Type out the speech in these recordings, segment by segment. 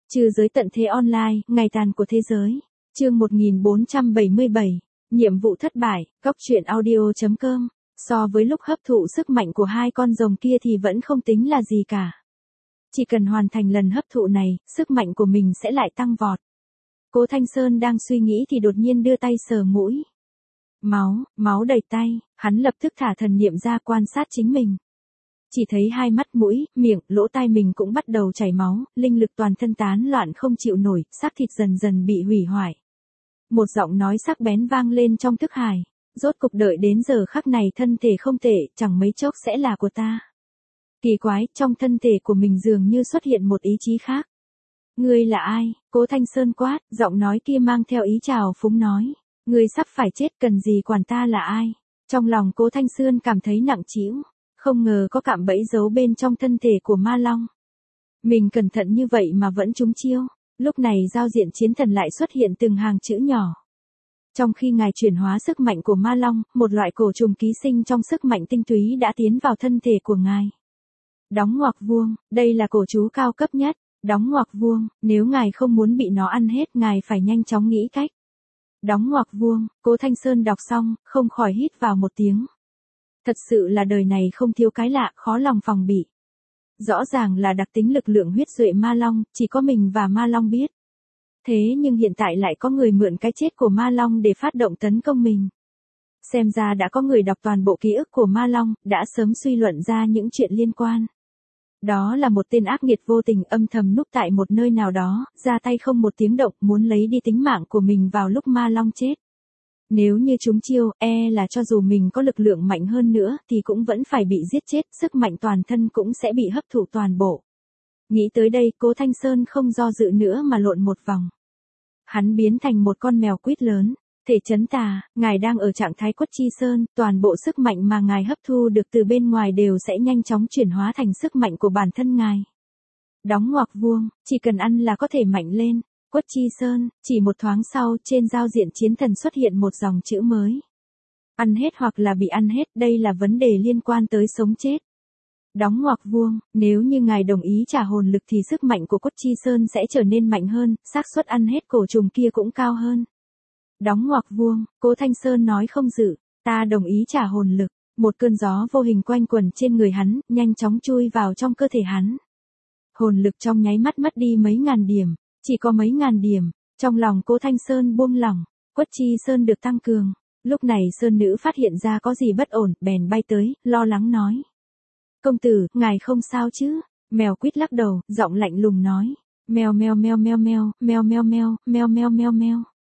Trừ giới tận thế online, ngày tàn của thế giới. Chương 1477. Nhiệm vụ thất bại, góc truyện audio.com. So với lúc hấp thụ sức mạnh của hai con rồng kia thì vẫn không tính là gì cả. Chỉ cần hoàn thành lần hấp thụ này, sức mạnh của mình sẽ lại tăng vọt. Cố Thanh Sơn đang suy nghĩ thì đột nhiên đưa tay sờ mũi. Máu đầy tay, hắn lập tức thả thần niệm ra quan sát chính mình. Chỉ thấy hai mắt mũi, miệng, lỗ tai mình cũng bắt đầu chảy máu, linh lực toàn thân tán loạn không chịu nổi, xác thịt dần dần bị hủy hoại. Một giọng nói sắc bén vang lên trong thức hải. Rốt cục đợi đến giờ khắc này thân thể không tệ, chẳng mấy chốc sẽ là của ta. Kỳ quái, trong thân thể của mình dường như xuất hiện một ý chí khác. Ngươi là ai? Cố Thanh Sơn quát, giọng nói kia mang theo ý trào phúng nói. Ngươi sắp phải chết, cần gì quản ta là ai? Trong lòng Cố Thanh Sơn cảm thấy nặng trĩu, không ngờ có cạm bẫy giấu bên trong thân thể của ma long. Mình cẩn thận như vậy mà vẫn trúng chiêu. Lúc này giao diện chiến thần lại xuất hiện từng hàng chữ nhỏ. Trong khi ngài chuyển hóa sức mạnh của ma long, một loại cổ trùng ký sinh trong sức mạnh tinh túy đã tiến vào thân thể của ngài. Đóng ngoặc vuông, đây là cổ chú cao cấp nhất. Đóng ngoặc vuông, nếu ngài không muốn bị nó ăn hết, ngài phải nhanh chóng nghĩ cách. Đóng ngoặc vuông, Cố Thanh Sơn đọc xong, không khỏi hít vào một tiếng. Thật sự là đời này không thiếu cái lạ, khó lòng phòng bị. Rõ ràng là đặc tính lực lượng huyết duệ ma long, chỉ có mình và ma long biết. Thế nhưng hiện tại lại có người mượn cái chết của ma long để phát động tấn công mình. Xem ra đã có người đọc toàn bộ ký ức của ma long, đã sớm suy luận ra những chuyện liên quan. Đó là một tên ác nghiệt vô tình âm thầm núp tại một nơi nào đó, ra tay không một tiếng động, muốn lấy đi tính mạng của mình vào lúc ma long chết. Nếu như chúng chiêu, là cho dù mình có lực lượng mạnh hơn nữa thì cũng vẫn phải bị giết chết, sức mạnh toàn thân cũng sẽ bị hấp thụ toàn bộ. Nghĩ tới đây, Cố Thanh Sơn không do dự nữa mà lộn một vòng. Hắn biến thành một con mèo quýt lớn. Thể chấn tà, ngài đang ở trạng thái Quất Chi Sơn, toàn bộ sức mạnh mà ngài hấp thu được từ bên ngoài đều sẽ nhanh chóng chuyển hóa thành sức mạnh của bản thân ngài. Đóng ngoặc vuông, chỉ cần ăn là có thể mạnh lên. Quất Chi Sơn, chỉ một thoáng sau, trên giao diện chiến thần xuất hiện một dòng chữ mới. Ăn hết hoặc là bị ăn hết, đây là vấn đề liên quan tới sống chết. Đóng ngoặc vuông, nếu như ngài đồng ý trả hồn lực thì sức mạnh của Quất Chi Sơn sẽ trở nên mạnh hơn, xác suất ăn hết cổ trùng kia cũng cao hơn. Đóng ngoặc vuông, Cố Thanh Sơn nói không dự, ta đồng ý trả hồn lực. Một cơn gió vô hình quanh quẩn trên người hắn, nhanh chóng chui vào trong cơ thể hắn. Hồn lực trong nháy mắt mất đi mấy ngàn điểm, chỉ có mấy ngàn điểm. Trong lòng Cố Thanh Sơn buông lỏng, Quất Chi Sơn được tăng cường. Lúc này Sơn nữ phát hiện ra có gì bất ổn, bèn bay tới, lo lắng nói. Công tử, ngài không sao chứ? Mèo quýt lắc đầu, giọng lạnh lùng nói. Meo meo meo meo meo, meo meo meo, meo meo meo meo.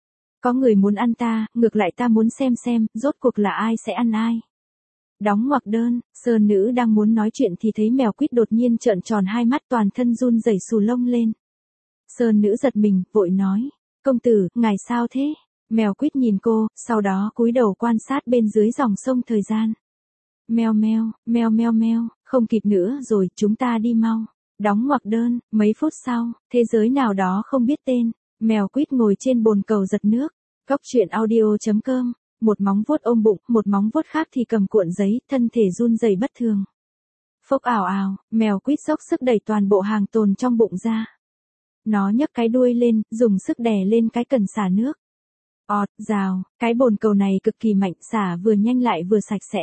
Có người muốn ăn ta, ngược lại ta muốn xem, rốt cuộc là ai sẽ ăn ai. Đóng ngoặc đơn, Sơn nữ đang muốn nói chuyện thì thấy mèo quýt đột nhiên trợn tròn hai mắt toàn thân run rẩy xù lông lên. Sơn nữ giật mình, vội nói. Công tử, ngài sao thế? Mèo quýt nhìn cô, sau đó cúi đầu quan sát bên dưới dòng sông thời gian. Meo meo, meo meo meo, không kịp nữa rồi, chúng ta đi mau. Đóng ngoặc đơn, mấy phút sau, thế giới nào đó không biết tên. Mèo quýt ngồi trên bồn cầu giật nước. Góc truyện audio.com. Một móng vuốt ôm bụng, một móng vuốt khác thì cầm cuộn giấy, thân thể run rẩy bất thường. Phốc ảo ảo, mèo quýt dốc sức đẩy toàn bộ hàng tồn trong bụng ra. Nó nhấc cái đuôi lên, dùng sức đè lên cái cần xả nước. Ọt, rào, cái bồn cầu này cực kỳ mạnh, xả vừa nhanh lại vừa sạch sẽ.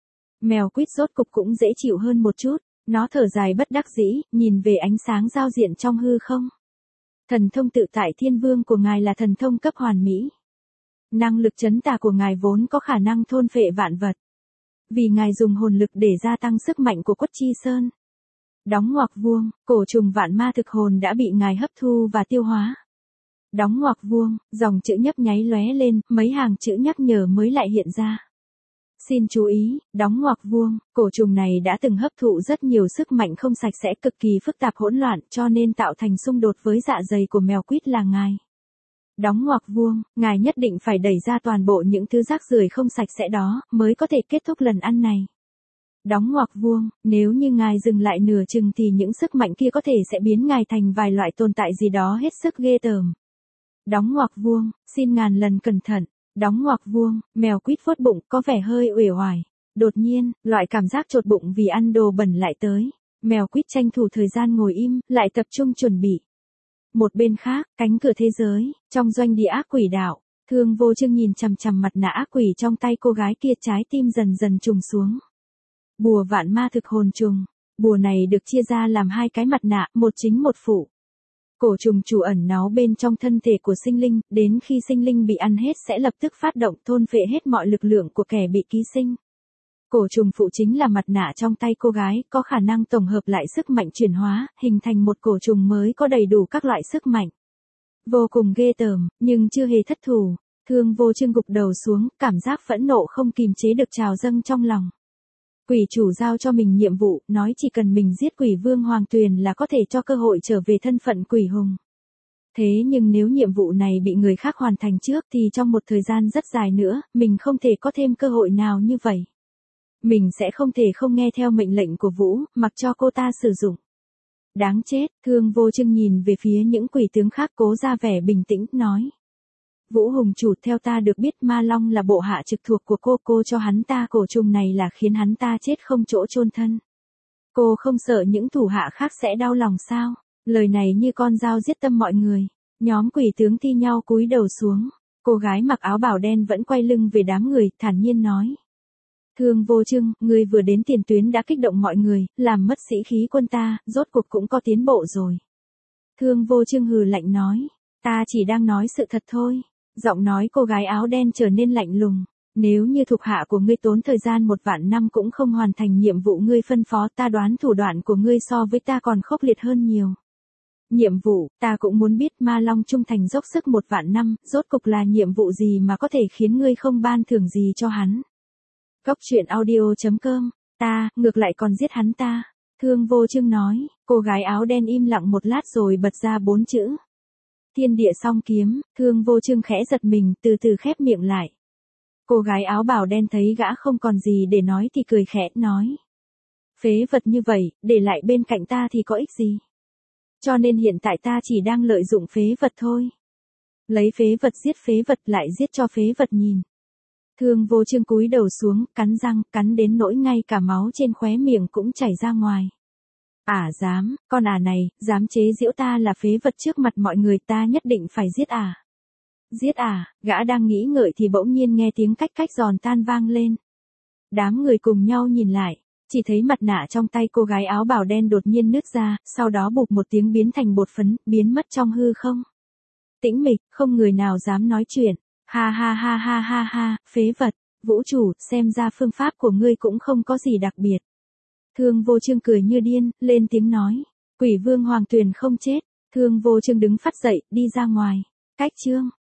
Mèo quýt rốt cục cũng dễ chịu hơn một chút, nó thở dài bất đắc dĩ, nhìn về ánh sáng giao diện trong hư không. Thần thông tự tại thiên vương của ngài là thần thông cấp hoàn mỹ. Năng lực chấn tà của ngài vốn có khả năng thôn phệ vạn vật. Vì ngài dùng hồn lực để gia tăng sức mạnh của Quất Chi Sơn. Đóng ngoặc vuông, cổ trùng vạn ma thực hồn đã bị ngài hấp thu và tiêu hóa. Đóng ngoặc vuông, dòng chữ nhấp nháy lóe lên, mấy hàng chữ nhắc nhở mới lại hiện ra. Xin chú ý, đóng ngoặc vuông, cổ trùng này đã từng hấp thụ rất nhiều sức mạnh không sạch sẽ cực kỳ phức tạp hỗn loạn cho nên tạo thành xung đột với dạ dày của mèo quýt là ngài. Đóng ngoặc vuông, ngài nhất định phải đẩy ra toàn bộ những thứ rác rưởi không sạch sẽ đó mới có thể kết thúc lần ăn này. Đóng ngoặc vuông, nếu như ngài dừng lại nửa chừng thì những sức mạnh kia có thể sẽ biến ngài thành vài loại tồn tại gì đó hết sức ghê tởm. Đóng ngoặc vuông, xin ngàn lần cẩn thận. Đóng ngoặc vuông, mèo quýt vuốt bụng có vẻ hơi uể oải. Đột nhiên, loại cảm giác chột bụng vì ăn đồ bẩn lại tới. Mèo quýt tranh thủ thời gian ngồi im, lại tập trung chuẩn bị. Một bên khác, cánh cửa thế giới, trong doanh địa ác quỷ đạo, Thương Vô Chương nhìn chằm chằm mặt nạ ác quỷ trong tay cô gái kia, trái tim dần dần trùng xuống. Bùa vạn ma thực hồn trùng, bùa này được chia ra làm hai cái mặt nạ, một chính một phụ. Cổ trùng chủ ẩn náu bên trong thân thể của sinh linh, đến khi sinh linh bị ăn hết sẽ lập tức phát động thôn phệ hết mọi lực lượng của kẻ bị ký sinh. Cổ trùng phụ chính là mặt nạ trong tay cô gái, có khả năng tổng hợp lại sức mạnh chuyển hóa, hình thành một cổ trùng mới có đầy đủ các loại sức mạnh. Vô cùng ghê tởm, nhưng chưa hề thất thủ. Thương Vô Chương gục đầu xuống, cảm giác phẫn nộ không kìm chế được trào dâng trong lòng. Quỷ chủ giao cho mình nhiệm vụ, nói chỉ cần mình giết quỷ vương Hoàng Tuyền là có thể cho cơ hội trở về thân phận quỷ hùng. Thế nhưng nếu nhiệm vụ này bị người khác hoàn thành trước thì trong một thời gian rất dài nữa, mình không thể có thêm cơ hội nào như vậy. Mình sẽ không thể không nghe theo mệnh lệnh của Vũ, mặc cho cô ta sử dụng. Đáng chết, Thương Vô Chương nhìn về phía những quỷ tướng khác cố ra vẻ bình tĩnh, nói. Vũ Hùng chủ, theo ta được biết Ma Long là bộ hạ trực thuộc của cô cho hắn ta cổ trùng này là khiến hắn ta chết không chỗ chôn thân. Cô không sợ những thủ hạ khác sẽ đau lòng sao? Lời này như con dao giết tâm mọi người. Nhóm quỷ tướng thi nhau cúi đầu xuống. Cô gái mặc áo bào đen vẫn quay lưng về đám người, thản nhiên nói. Thương Vô Chương, ngươi vừa đến tiền tuyến đã kích động mọi người, làm mất sĩ khí quân ta, rốt cuộc cũng có tiến bộ rồi. Thương Vô Chương hừ lạnh nói. Ta chỉ đang nói sự thật thôi. Giọng nói cô gái áo đen trở nên lạnh lùng. Nếu như thuộc hạ của ngươi tốn thời gian 1 vạn năm cũng không hoàn thành nhiệm vụ ngươi phân phó, ta đoán thủ đoạn của ngươi so với ta còn khốc liệt hơn nhiều. Nhiệm vụ, ta cũng muốn biết. Ma Long trung thành dốc sức 1 vạn năm, rốt cục là nhiệm vụ gì mà có thể khiến ngươi không ban thưởng gì cho hắn. Góc truyện audio.com, ta, ngược lại còn giết hắn ta. Thương Vô Chương nói, cô gái áo đen im lặng một lát rồi bật ra 4 chữ. Thiên địa song kiếm. Thương Vô Chương khẽ giật mình, từ từ khép miệng lại. Cô gái áo bào đen thấy gã không còn gì để nói thì cười khẽ, nói. Phế vật như vậy, để lại bên cạnh ta thì có ích gì? Cho nên hiện tại ta chỉ đang lợi dụng phế vật thôi. Lấy phế vật giết phế vật, lại giết cho phế vật nhìn. Thương Vô Chương cúi đầu xuống, cắn răng, cắn đến nỗi ngay cả máu trên khóe miệng cũng chảy ra ngoài. Dám, con này, dám chế giễu ta là phế vật trước mặt mọi người, ta nhất định phải giết Giết gã đang nghĩ ngợi thì bỗng nhiên nghe tiếng cách cách giòn tan vang lên. Đám người cùng nhau nhìn lại, chỉ thấy mặt nạ trong tay cô gái áo bào đen đột nhiên nứt ra, sau đó bụp một tiếng biến thành bột phấn, biến mất trong hư không. Tĩnh mịch, không người nào dám nói chuyện. Ha ha ha ha ha ha, phế vật, Vũ chủ, xem ra phương pháp của ngươi cũng không có gì đặc biệt. Thương Vô Chương cười như điên, lên tiếng nói. Quỷ vương Hoàng Tuyền không chết. Thương Vô Chương đứng phắt dậy, đi ra ngoài. Cách chương.